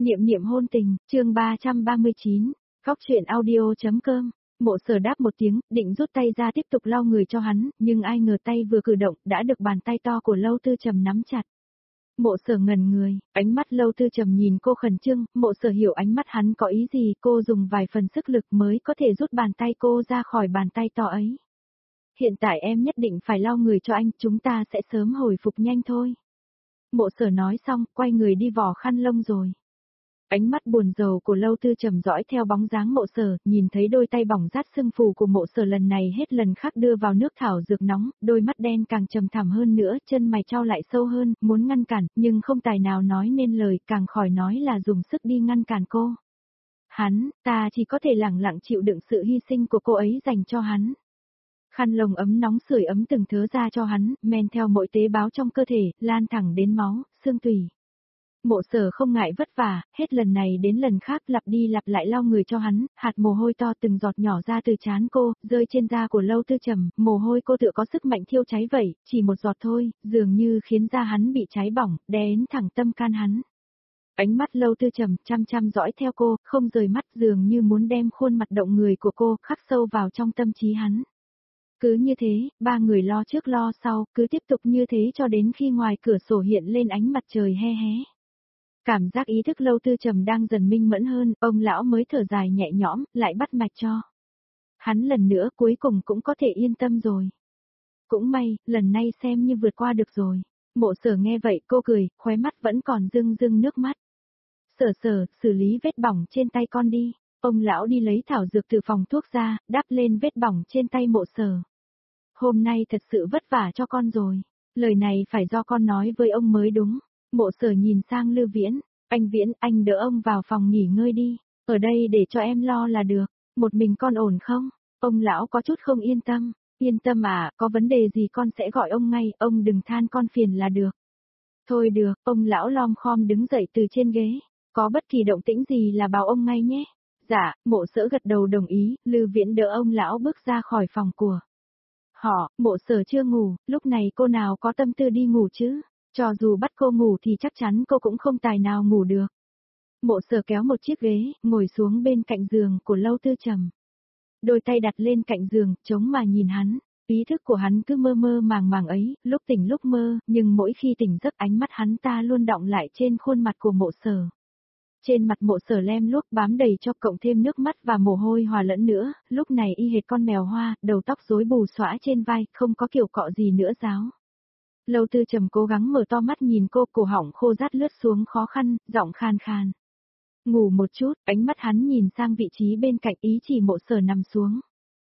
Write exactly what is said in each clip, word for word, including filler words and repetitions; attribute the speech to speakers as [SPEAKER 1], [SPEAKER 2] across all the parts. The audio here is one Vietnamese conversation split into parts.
[SPEAKER 1] Niệm niệm hôn tình, chương ba trăm ba mươi chín, Cóc truyện audio.com. Mộ Sở đáp một tiếng, định rút tay ra tiếp tục lau người cho hắn, nhưng ai ngờ tay vừa cử động, đã được bàn tay to của Lâu Tư Trầm nắm chặt. Mộ Sở ngẩn người, ánh mắt Lâu Tư Trầm nhìn cô khẩn trương, Mộ Sở hiểu ánh mắt hắn có ý gì, cô dùng vài phần sức lực mới có thể rút bàn tay cô ra khỏi bàn tay to ấy. Hiện tại em nhất định phải lau người cho anh, chúng ta sẽ sớm hồi phục nhanh thôi. Mộ Sở nói xong, quay người đi vò khăn lông rồi. Ánh mắt buồn rầu của Lâu Tư Trầm dõi theo bóng dáng Mộ Sở, nhìn thấy đôi tay bỏng rát sưng phù của Mộ Sở lần này hết lần khác đưa vào nước thảo dược nóng, đôi mắt đen càng trầm thẳm hơn nữa, chân mày chau lại sâu hơn, muốn ngăn cản, nhưng không tài nào nói nên lời, càng khỏi nói là dùng sức đi ngăn cản cô. Hắn, ta chỉ có thể lẳng lặng chịu đựng sự hy sinh của cô ấy dành cho hắn. Khăn lông ấm nóng sưởi ấm từng thớ ra cho hắn, men theo mỗi tế bào trong cơ thể, lan thẳng đến máu, xương tủy. Mộ Sở không ngại vất vả, hết lần này đến lần khác lặp đi lặp lại lau người cho hắn, hạt mồ hôi to từng giọt nhỏ ra từ trán cô, rơi trên da của Lâu Tư Trầm, mồ hôi cô tựa có sức mạnh thiêu cháy vậy, chỉ một giọt thôi, dường như khiến da hắn bị cháy bỏng, đè đến thẳng tâm can hắn. Ánh mắt Lâu Tư Trầm chăm chăm dõi theo cô, không rời mắt, dường như muốn đem khuôn mặt động người của cô khắc sâu vào trong tâm trí hắn. Cứ như thế, ba người lo trước lo sau, cứ tiếp tục như thế cho đến khi ngoài cửa sổ hiện lên ánh mặt trời he hé. Cảm giác ý thức Lâu Tư Trầm đang dần minh mẫn hơn, ông lão mới thở dài nhẹ nhõm, lại bắt mạch cho. Hắn lần nữa cuối cùng cũng có thể yên tâm rồi. Cũng may, lần này xem như vượt qua được rồi. Mộ Sở nghe vậy cô cười, khóe mắt vẫn còn rưng rưng nước mắt. Sở Sở, xử lý vết bỏng trên tay con đi. Ông lão đi lấy thảo dược từ phòng thuốc ra, đắp lên vết bỏng trên tay Mộ Sở. Hôm nay thật sự vất vả cho con rồi. Lời này phải do con nói với ông mới đúng. Mộ Sở nhìn sang Lưu Viễn, anh Viễn, anh đỡ ông vào phòng nghỉ ngơi đi, ở đây để cho em lo là được, một mình con ổn không? Ông lão có chút không yên tâm, yên tâm à, có vấn đề gì con sẽ gọi ông ngay, ông đừng than con phiền là được. Thôi được, ông lão lom khom đứng dậy từ trên ghế, có bất kỳ động tĩnh gì là bảo ông ngay nhé. Dạ, Mộ Sở gật đầu đồng ý, Lưu Viễn đỡ ông lão bước ra khỏi phòng của họ, Mộ Sở chưa ngủ, lúc này cô nào có tâm tư đi ngủ chứ? Cho dù bắt cô ngủ thì chắc chắn cô cũng không tài nào ngủ được. Mộ Sở kéo một chiếc ghế, ngồi xuống bên cạnh giường của Lâu Tư Trầm. Đôi tay đặt lên cạnh giường, chống mà nhìn hắn. Ý thức của hắn cứ mơ mơ màng màng ấy, lúc tỉnh lúc mơ, nhưng mỗi khi tỉnh giấc ánh mắt hắn ta luôn đọng lại trên khuôn mặt của Mộ Sở. Trên mặt Mộ Sở lem luốc bám đầy cho cộng thêm nước mắt và mồ hôi hòa lẫn nữa, lúc này y hệt con mèo hoa, đầu tóc rối bù xõa trên vai, không có kiểu cọ gì nữa giáo. Lâu Tư Trầm cố gắng mở to mắt nhìn cô, cổ họng khô rát lướt xuống khó khăn, giọng khan khan. Ngủ một chút, ánh mắt hắn nhìn sang vị trí bên cạnh ý chỉ Mộ Sở nằm xuống.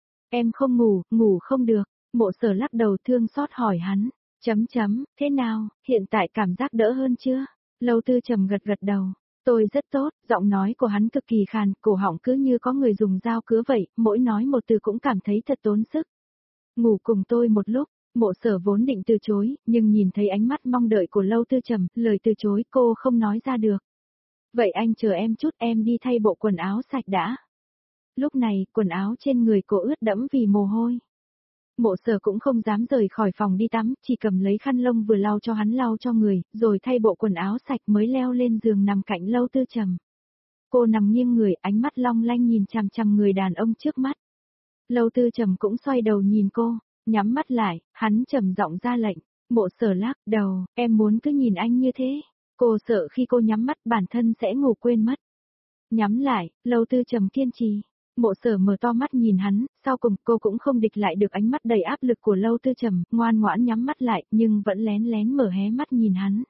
[SPEAKER 1] Em không ngủ, ngủ không được, Mộ Sở lắc đầu thương xót hỏi hắn, chấm chấm, thế nào, hiện tại cảm giác đỡ hơn chưa? Lâu Tư Trầm gật gật đầu, tôi rất tốt, giọng nói của hắn cực kỳ khàn, cổ họng cứ như có người dùng dao cứa vậy, mỗi nói một từ cũng cảm thấy thật tốn sức. Ngủ cùng tôi một lúc. Mộ Sở vốn định từ chối, nhưng nhìn thấy ánh mắt mong đợi của Lâu Tư Trầm, lời từ chối cô không nói ra được. Vậy anh chờ em chút, em đi thay bộ quần áo sạch đã. Lúc này, quần áo trên người cô ướt đẫm vì mồ hôi. Mộ Sở cũng không dám rời khỏi phòng đi tắm, chỉ cầm lấy khăn lông vừa lau cho hắn lau cho người, rồi thay bộ quần áo sạch mới leo lên giường nằm cạnh Lâu Tư Trầm. Cô nằm nghiêng người, ánh mắt long lanh nhìn chằm chằm người đàn ông trước mắt. Lâu Tư Trầm cũng xoay đầu nhìn cô. Nhắm mắt lại, hắn trầm giọng ra lệnh, Mộ Sở lắc đầu, em muốn cứ nhìn anh như thế. Cô sợ khi cô nhắm mắt bản thân sẽ ngủ quên mất. Nhắm lại, Lâu Tư Trầm kiên trì. Mộ Sở mở to mắt nhìn hắn, sau cùng cô cũng không địch lại được ánh mắt đầy áp lực của Lâu Tư Trầm, ngoan ngoãn nhắm mắt lại, nhưng vẫn lén lén mở hé mắt nhìn hắn.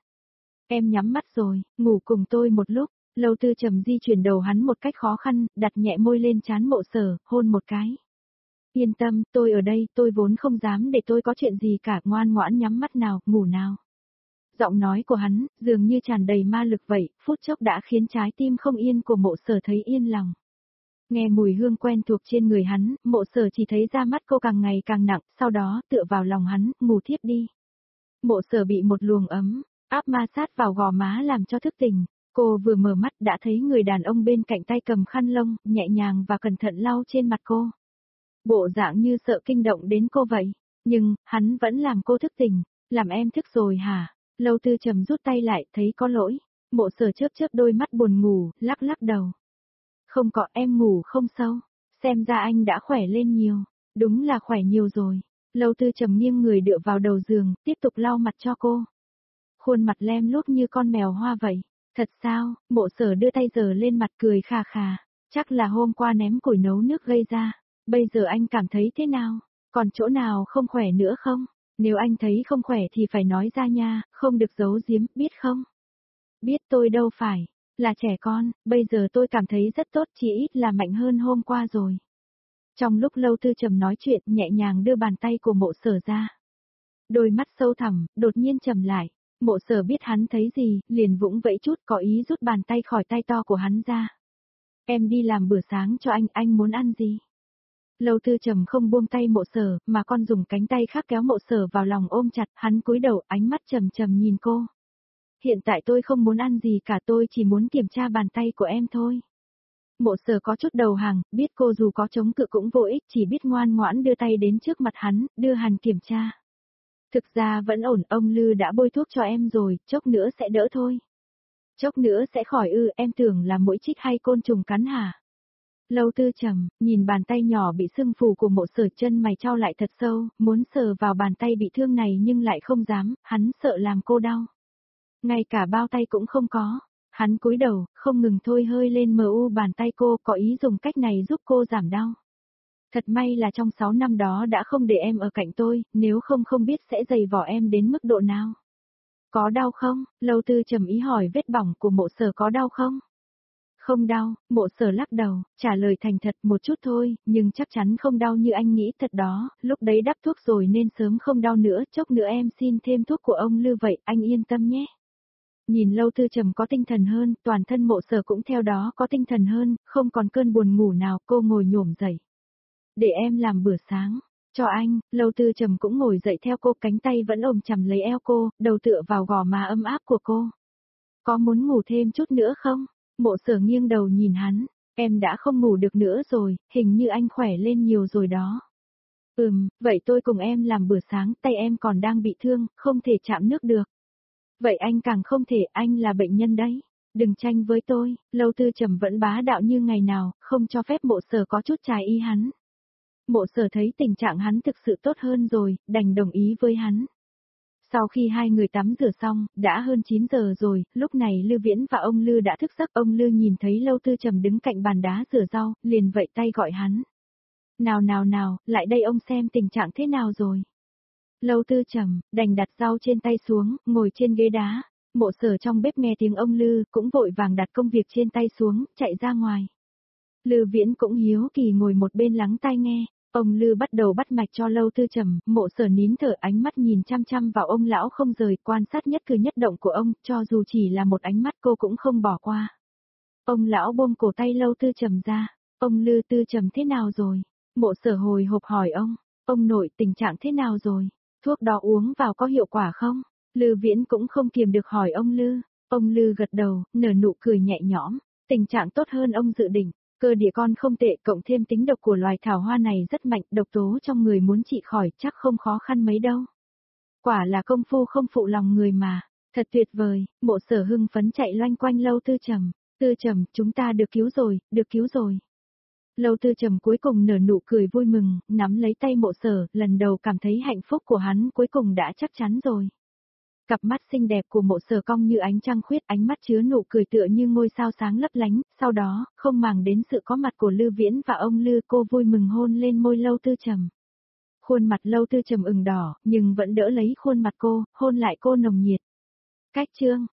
[SPEAKER 1] Em nhắm mắt rồi, ngủ cùng tôi một lúc. Lâu Tư Trầm di chuyển đầu hắn một cách khó khăn, đặt nhẹ môi lên trán Mộ Sở, hôn một cái. Yên tâm, tôi ở đây, tôi vốn không dám để tôi có chuyện gì cả, ngoan ngoãn nhắm mắt nào, ngủ nào. Giọng nói của hắn, dường như tràn đầy ma lực vậy, phút chốc đã khiến trái tim không yên của Mộ Sở thấy yên lòng. Nghe mùi hương quen thuộc trên người hắn, Mộ Sở chỉ thấy da mắt cô càng ngày càng nặng, sau đó tựa vào lòng hắn, ngủ thiếp đi. Mộ Sở bị một luồng ấm, áp ma sát vào gò má làm cho thức tỉnh. Cô vừa mở mắt đã thấy người đàn ông bên cạnh tay cầm khăn lông, nhẹ nhàng và cẩn thận lau trên mặt cô. Bộ dạng như sợ kinh động đến cô vậy, nhưng, hắn vẫn làm cô thức tỉnh, làm em thức rồi hả? Lâu Tư Trầm rút tay lại, thấy có lỗi. Mộ Sở chớp chớp đôi mắt buồn ngủ, lắc lắc đầu. Không có, em ngủ không sâu, xem ra anh đã khỏe lên nhiều, đúng là khỏe nhiều rồi. Lâu Tư Trầm nghiêng người dựa vào đầu giường, tiếp tục lau mặt cho cô. Khuôn mặt lem lút như con mèo hoa vậy. Thật sao? Mộ Sở đưa tay giở lên mặt cười khà khà. Chắc là hôm qua ném củi nấu nước gây ra. Bây giờ anh cảm thấy thế nào? Còn chỗ nào không khỏe nữa không? Nếu anh thấy không khỏe thì phải nói ra nha, không được giấu giếm, biết không? Biết tôi đâu phải, là trẻ con, bây giờ tôi cảm thấy rất tốt, chỉ ít là mạnh hơn hôm qua rồi. Trong lúc Lâu Tư Trầm nói chuyện, nhẹ nhàng đưa bàn tay của Mộ Sở ra. Đôi mắt sâu thẳm, đột nhiên trầm lại. Mộ Sở biết hắn thấy gì, liền vũng vẫy chút, có ý rút bàn tay khỏi tay to của hắn ra. Em đi làm bữa sáng cho anh, anh muốn ăn gì? Lâu Tư Trầm không buông tay Mộ Sở, mà con dùng cánh tay khác kéo Mộ Sở vào lòng ôm chặt, hắn cúi đầu, ánh mắt trầm trầm nhìn cô. Hiện tại tôi không muốn ăn gì cả, tôi chỉ muốn kiểm tra bàn tay của em thôi. Mộ Sở có chút đầu hàng, biết cô dù có chống cự cũng vô ích, chỉ biết ngoan ngoãn đưa tay đến trước mặt hắn, đưa hắn kiểm tra. Thực ra vẫn ổn, ông Lư đã bôi thuốc cho em rồi, chốc nữa sẽ đỡ thôi. Chốc nữa sẽ khỏi ư, em tưởng là mũi chích hay côn trùng cắn hả? Lâu Tư Trầm, nhìn bàn tay nhỏ bị sưng phù của Mộ Sở, chân mày chau lại thật sâu, muốn sờ vào bàn tay bị thương này nhưng lại không dám, hắn sợ làm cô đau. Ngay cả bao tay cũng không có. Hắn cúi đầu, không ngừng thôi hơi lên mờ u bàn tay cô, có ý dùng cách này giúp cô giảm đau. Thật may là trong sáu năm đó đã không để em ở cạnh tôi, nếu không không biết sẽ dày vò em đến mức độ nào. Có đau không? Lâu Tư Trầm ý hỏi vết bỏng của Mộ Sở có đau không? Không đau, Mộ Sở lắc đầu, trả lời thành thật một chút thôi, nhưng chắc chắn không đau như anh nghĩ thật đó, lúc đấy đắp thuốc rồi nên sớm không đau nữa, chốc nữa em xin thêm thuốc của ông Lư vậy, anh yên tâm nhé. Nhìn Lâu Tư Trầm có tinh thần hơn, toàn thân Mộ Sở cũng theo đó có tinh thần hơn, không còn cơn buồn ngủ nào, cô ngồi nhổm dậy. Để em làm bữa sáng, cho anh. Lâu Tư Trầm cũng ngồi dậy theo cô, cánh tay vẫn ôm chầm lấy eo cô, đầu tựa vào gò má ấm áp của cô. Có muốn ngủ thêm chút nữa không? Mộ Sở nghiêng đầu nhìn hắn, em đã không ngủ được nữa rồi, hình như anh khỏe lên nhiều rồi đó. Ừm, vậy tôi cùng em làm bữa sáng, tay em còn đang bị thương, không thể chạm nước được. Vậy anh càng không thể, anh là bệnh nhân đấy. Đừng tranh với tôi. Lâu Tư Trầm vẫn bá đạo như ngày nào, không cho phép Mộ Sở có chút trái ý hắn. Mộ Sở thấy tình trạng hắn thực sự tốt hơn rồi, đành đồng ý với hắn. Sau khi hai người tắm rửa xong, đã hơn chín giờ rồi, lúc này Lư Viễn và ông Lư đã thức giấc. Ông Lư nhìn thấy Lâu Tư Trầm đứng cạnh bàn đá rửa rau, liền vẫy tay gọi hắn. Nào nào nào, lại đây ông xem tình trạng thế nào rồi. Lâu Tư Trầm, đành đặt rau trên tay xuống, ngồi trên ghế đá. Mộ Sở trong bếp nghe tiếng ông Lư, cũng vội vàng đặt công việc trên tay xuống, chạy ra ngoài. Lư Viễn cũng hiếu kỳ ngồi một bên lắng tai nghe. Ông Lư bắt đầu bắt mạch cho Lâu Tư Trầm, Mộ Sở nín thở, ánh mắt nhìn chăm chăm vào ông lão không rời, quan sát nhất cử nhất động của ông, cho dù chỉ là một ánh mắt cô cũng không bỏ qua. Ông lão buông cổ tay Lâu Tư Trầm ra. Ông Lư, Tư Trầm thế nào rồi? Mộ Sở hồi hộp hỏi ông. Ông nội, tình trạng thế nào rồi? Thuốc đó uống vào có hiệu quả không? Lư Viễn cũng không kiềm được hỏi ông Lư. Ông Lư gật đầu, nở nụ cười nhẹ nhõm. Tình trạng tốt hơn ông dự định. Cơ địa con không tệ, cộng thêm tính độc của loài thảo hoa này rất mạnh, độc tố trong người muốn trị khỏi chắc không khó khăn mấy đâu. Quả là công phu không phụ lòng người mà. Thật tuyệt vời. Mộ Sở hưng phấn chạy loanh quanh Lâu Tư Trầm. Tư Trầm, chúng ta được cứu rồi, được cứu rồi. Lâu Tư Trầm cuối cùng nở nụ cười vui mừng, nắm lấy tay Mộ Sở, lần đầu cảm thấy hạnh phúc của hắn cuối cùng đã chắc chắn rồi. Cặp mắt xinh đẹp của Mộ Sở cong như ánh trăng khuyết, ánh mắt chứa nụ cười tựa như ngôi sao sáng lấp lánh, sau đó, không màng đến sự có mặt của Lư Viễn và ông Lư, cô vui mừng hôn lên môi Lâu Tư Trầm. Khuôn mặt Lâu Tư Trầm ửng đỏ, nhưng vẫn đỡ lấy khuôn mặt cô, hôn lại cô nồng nhiệt. Cách chương